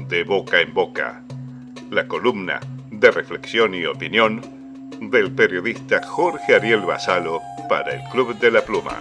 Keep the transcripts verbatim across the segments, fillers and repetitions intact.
De Boca en Boca, la columna de reflexión y opinión del periodista Jorge Ariel Basalo para el Club de la Pluma.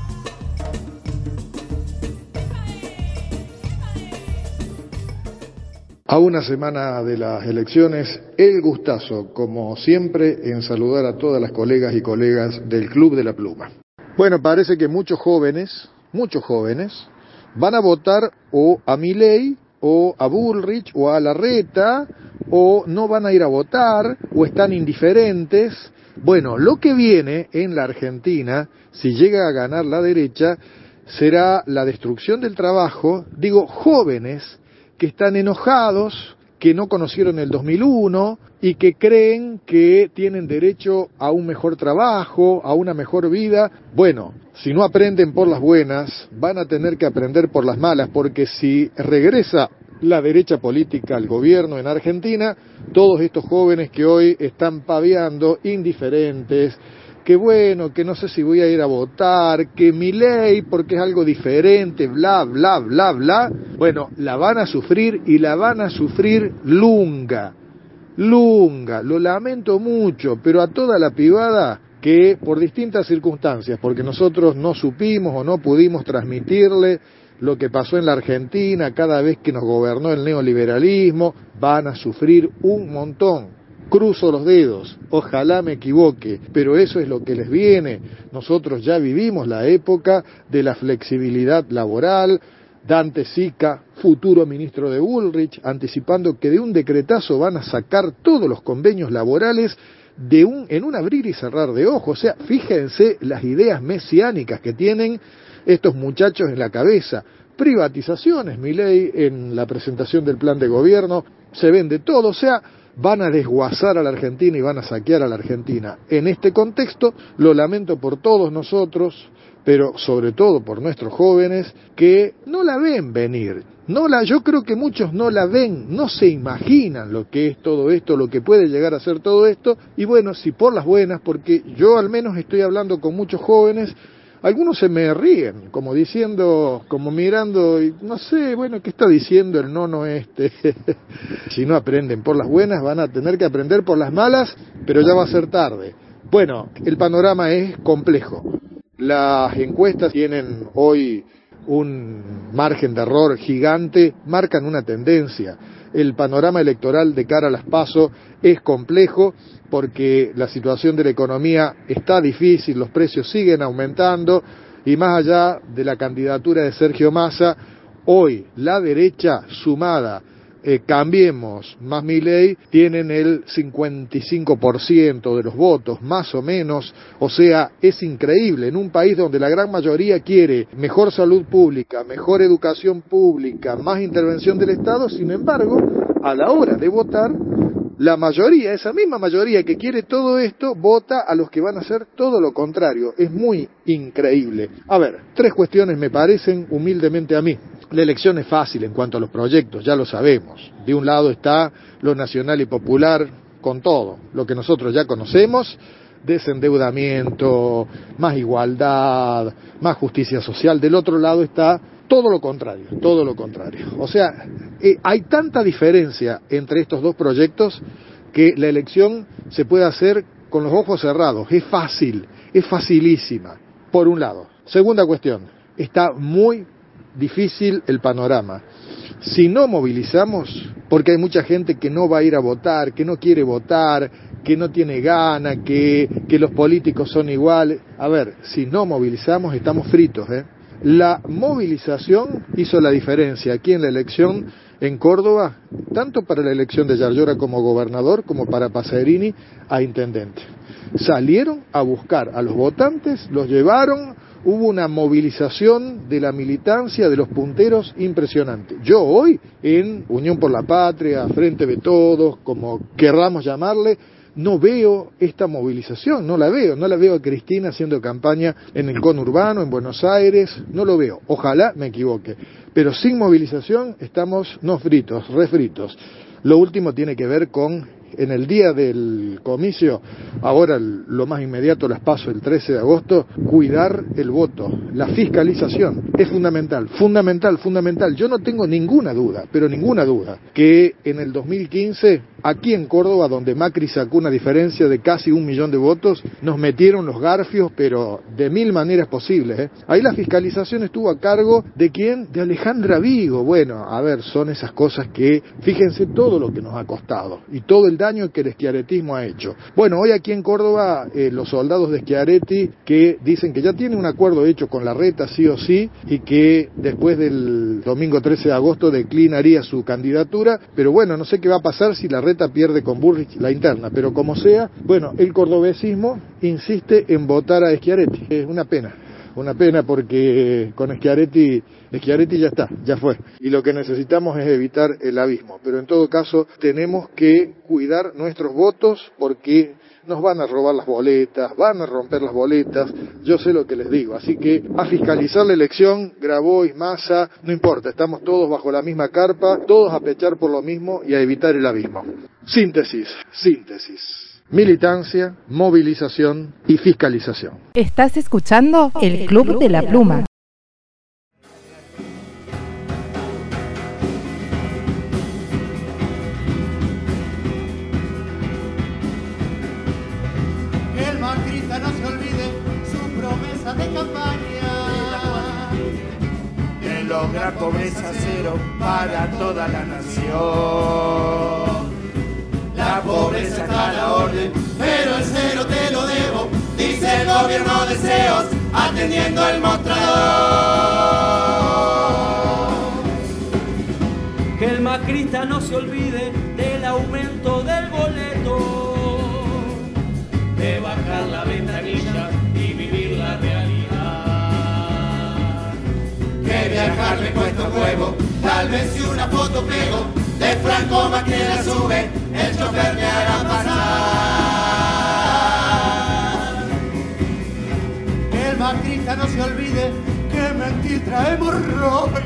A una semana de las elecciones, el gustazo, como siempre, en saludar a todas las colegas y colegas del Club de la Pluma. Bueno, parece que muchos jóvenes, muchos jóvenes, van a votar o a Milei, o a Bullrich, o a Larreta, o no van a ir a votar, o están indiferentes. Bueno, lo que viene en la Argentina, si llega a ganar la derecha, será la destrucción del trabajo, digo, jóvenes que están enojados, que no conocieron el dos mil uno y que creen que tienen derecho a un mejor trabajo, a una mejor vida. Bueno, si no aprenden por las buenas, van a tener que aprender por las malas, porque si regresa la derecha política al gobierno en Argentina, todos estos jóvenes que hoy están paviando, indiferentes, que bueno, que no sé si voy a ir a votar, que Milei porque es algo diferente, bla, bla, bla, bla, bueno, la van a sufrir y la van a sufrir lunga, lunga, lo lamento mucho, pero a toda la pibada que por distintas circunstancias, porque nosotros no supimos o no pudimos transmitirle lo que pasó en la Argentina cada vez que nos gobernó el neoliberalismo, van a sufrir un montón. Cruzo los dedos, ojalá me equivoque, pero eso es lo que les viene. Nosotros ya vivimos la época de la flexibilidad laboral. Dante Sica, futuro ministro de Bullrich, anticipando que de un decretazo van a sacar todos los convenios laborales de un, en un abrir y cerrar de ojos. O sea, fíjense las ideas mesiánicas que tienen estos muchachos en la cabeza. Privatizaciones, Milei en la presentación del plan de gobierno, se vende todo, o sea, van a desguazar a la Argentina y van a saquear a la Argentina. En este contexto, lo lamento por todos nosotros, pero sobre todo por nuestros jóvenes, que no la ven venir. No la, yo creo que muchos no la ven, no se imaginan lo que es todo esto, lo que puede llegar a ser todo esto, y bueno, si por las buenas, porque yo al menos estoy hablando con muchos jóvenes. Algunos se me ríen, como diciendo, como mirando, y no sé, bueno, ¿qué está diciendo el nono este? Si no aprenden por las buenas, van a tener que aprender por las malas, pero ya va a ser tarde. Bueno, el panorama es complejo. Las encuestas tienen hoy un margen de error gigante, marcan una tendencia. El panorama electoral de cara a las PASO es complejo porque la situación de la economía está difícil, los precios siguen aumentando y más allá de la candidatura de Sergio Massa, hoy la derecha sumada, eh, Cambiemos más Milei, tienen el cincuenta y cinco por ciento de los votos, más o menos. O sea, es increíble, en un país donde la gran mayoría quiere mejor salud pública, mejor educación pública, más intervención del Estado, sin embargo, a la hora de votar, la mayoría, esa misma mayoría que quiere todo esto, vota a los que van a hacer todo lo contrario. Es muy increíble. A ver, tres cuestiones me parecen humildemente a mí. La elección es fácil en cuanto a los proyectos, ya lo sabemos. De un lado está lo nacional y popular con todo, lo que nosotros ya conocemos, desendeudamiento, más igualdad, más justicia social. Del otro lado está todo lo contrario, todo lo contrario. O sea, eh, hay tanta diferencia entre estos dos proyectos que la elección se puede hacer con los ojos cerrados. Es fácil, es facilísima, por un lado. Segunda cuestión, está muy difícil el panorama. Si no movilizamos, porque hay mucha gente que no va a ir a votar, que no quiere votar, que no tiene gana, que, que los políticos son iguales. A ver, si no movilizamos estamos fritos, ¿eh? La movilización hizo la diferencia aquí en la elección en Córdoba, tanto para la elección de Yarlora como gobernador, como para Pacerini a intendente. Salieron a buscar a los votantes, los llevaron, hubo una movilización de la militancia, de los punteros impresionante. Yo hoy, en Unión por la Patria, Frente de Todos, como querramos llamarle, no veo esta movilización, no la veo, no la veo a Cristina haciendo campaña en el conurbano, en Buenos Aires, no lo veo, ojalá me equivoque, pero sin movilización estamos no fritos, refritos. Lo último tiene que ver con en el día del comicio, ahora lo más inmediato, las PASO el trece de agosto, cuidar el voto, la fiscalización, es fundamental, fundamental, fundamental. Yo no tengo ninguna duda, pero ninguna duda, que en el dos mil quince, aquí en Córdoba, donde Macri sacó una diferencia de casi un millón de votos, nos metieron los garfios, pero de mil maneras posibles, ¿eh? Ahí la fiscalización estuvo a cargo de quién, de Alejandra Vigo. Bueno, a ver, son esas cosas que, fíjense todo lo que nos ha costado y todo el daño que el schiarettismo ha hecho. Bueno, hoy aquí en Córdoba, eh, los soldados de Schiaretti que dicen que ya tienen un acuerdo hecho con Larreta sí o sí y que después del domingo trece de agosto declinaría su candidatura, pero bueno, no sé qué va a pasar si Larreta pierde con Bullrich la interna, pero como sea, bueno, el cordobesismo insiste en votar a Schiaretti. Es una pena. Una pena porque con Schiaretti, Schiaretti ya está, ya fue. Y lo que necesitamos es evitar el abismo. Pero en todo caso tenemos que cuidar nuestros votos porque nos van a robar las boletas, van a romper las boletas, yo sé lo que les digo. Así que a fiscalizar la elección, Grabois, Massa, no importa, estamos todos bajo la misma carpa, todos a pechar por lo mismo y a evitar el abismo. Síntesis, síntesis. Militancia, movilización y fiscalización. Estás escuchando El Club de la Pluma. Que el macrista no se olvide su promesa de campaña de lograr pobreza cero para toda la nación. La pobreza está a la orden, pero el cero te lo debo, dice el gobierno de Deseos, atendiendo el mostrador. Que el macrista no se olvide del aumento del boleto, de bajar la ventanilla y vivir la realidad. Que viajar me cuesta un huevo, tal vez si una foto pego, de Franco Macri la sube, el chofer me hará pasar. Que el macrista no se olvide que mentir trae hemorroides.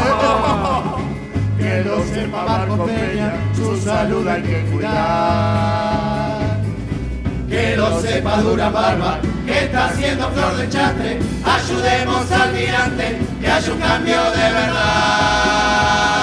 Que lo sepa Marco Peña, su salud hay que cuidar. Que lo sepa Dura Barba, que está haciendo flor de chastre. Ayudemos al mirante, que haya un cambio de verdad.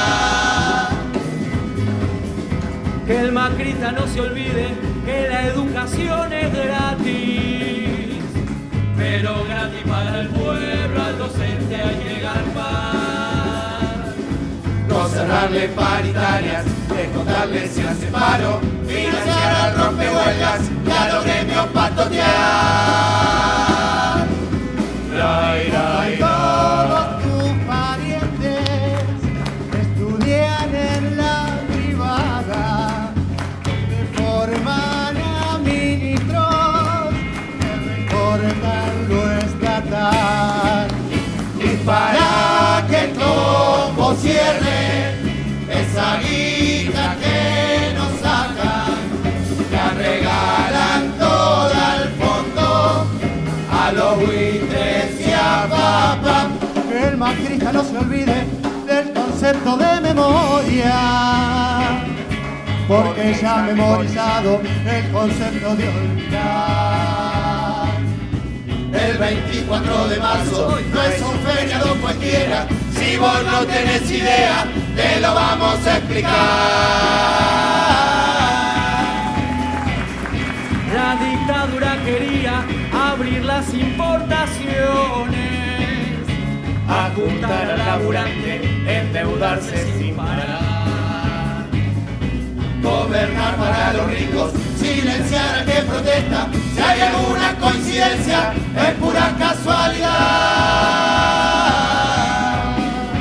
Que el macrista no se olvide que la educación es gratis, pero gratis para el pueblo, al docente hay que garpar. No cerrarle paritarias, descontarle si hace paro, financiar al rompehuelgas y a los gremios patotear. La ira y todos tus parientes estudian en la privada, reforman a ministros que recortan lo estatal. Y para que el combo cierre esa guita que nos sacan, la regalan toda al fondo a los buitres y a papá. Que el macrista no se olvide del concepto de memoria, porque ya ha memorizado el concepto de olvidar. El veinticuatro de marzo no es un feriado cualquiera, si vos no tenés idea, te lo vamos a explicar. La dictadura quería abrir las importaciones, Ajuntar al laburante, endeudarse sin parar. Gobernar para los ricos, silenciar al que protesta. Si hay alguna coincidencia, es pura casualidad.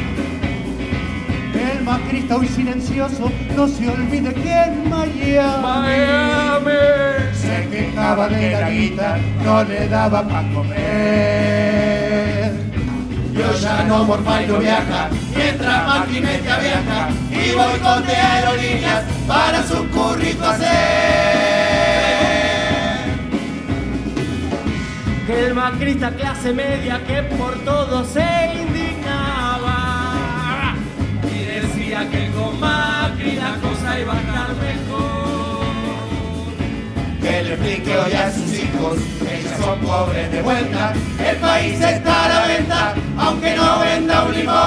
El macrista hoy silencioso no se olvide que en Miami, Miami se quejaba de la guita, no le daba para comer. Yo ya no morfa y no viaja, mientras Macri mete a viaja y boicotea aerolíneas para su currito hacer. Que el macrista clase media que por todo se indignaba y decía que con Macri la cosa iba a estar mejor. explique hoy a sus hijos que ellos son pobres de vuelta. El país está a la venta, aunque no venda un limón.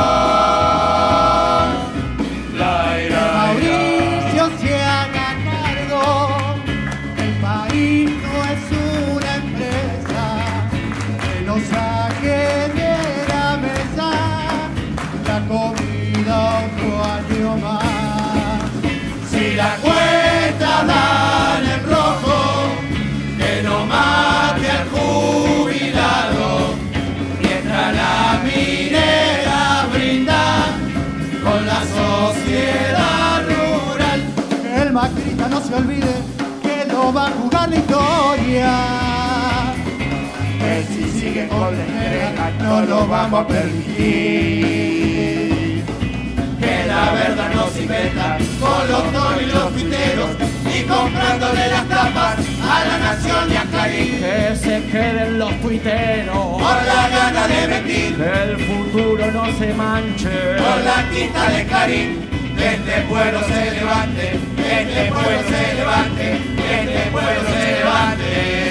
La ira, Mauricio se haga cargo. El país no es una empresa que nos saque de la mesa la comida otro año más. Si la cuenta da en el rojo, que no mate al jubilado, mientras la minera brinda con la sociedad rural. Que el macrista no se olvide que no va a jugar la historia, que si sigue con la entrega no lo vamos a permitir. Que la verdad no se inventa con los toros y los tuiteros y comprándole las tapas a La Nación y a Clarín. Que se queden los tuiteros por la gana de mentir, que el futuro no se manche por la tinta de Clarín. Que este pueblo se levante, que este pueblo se levante, que este pueblo se levante.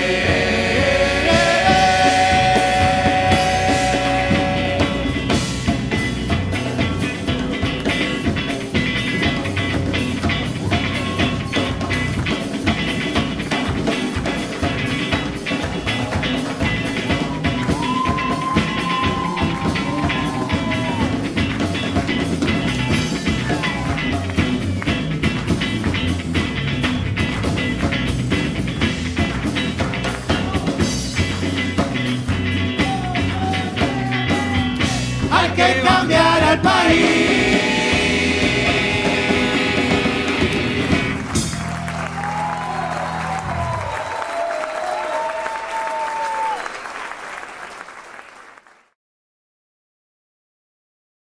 Hay que cambiar al país.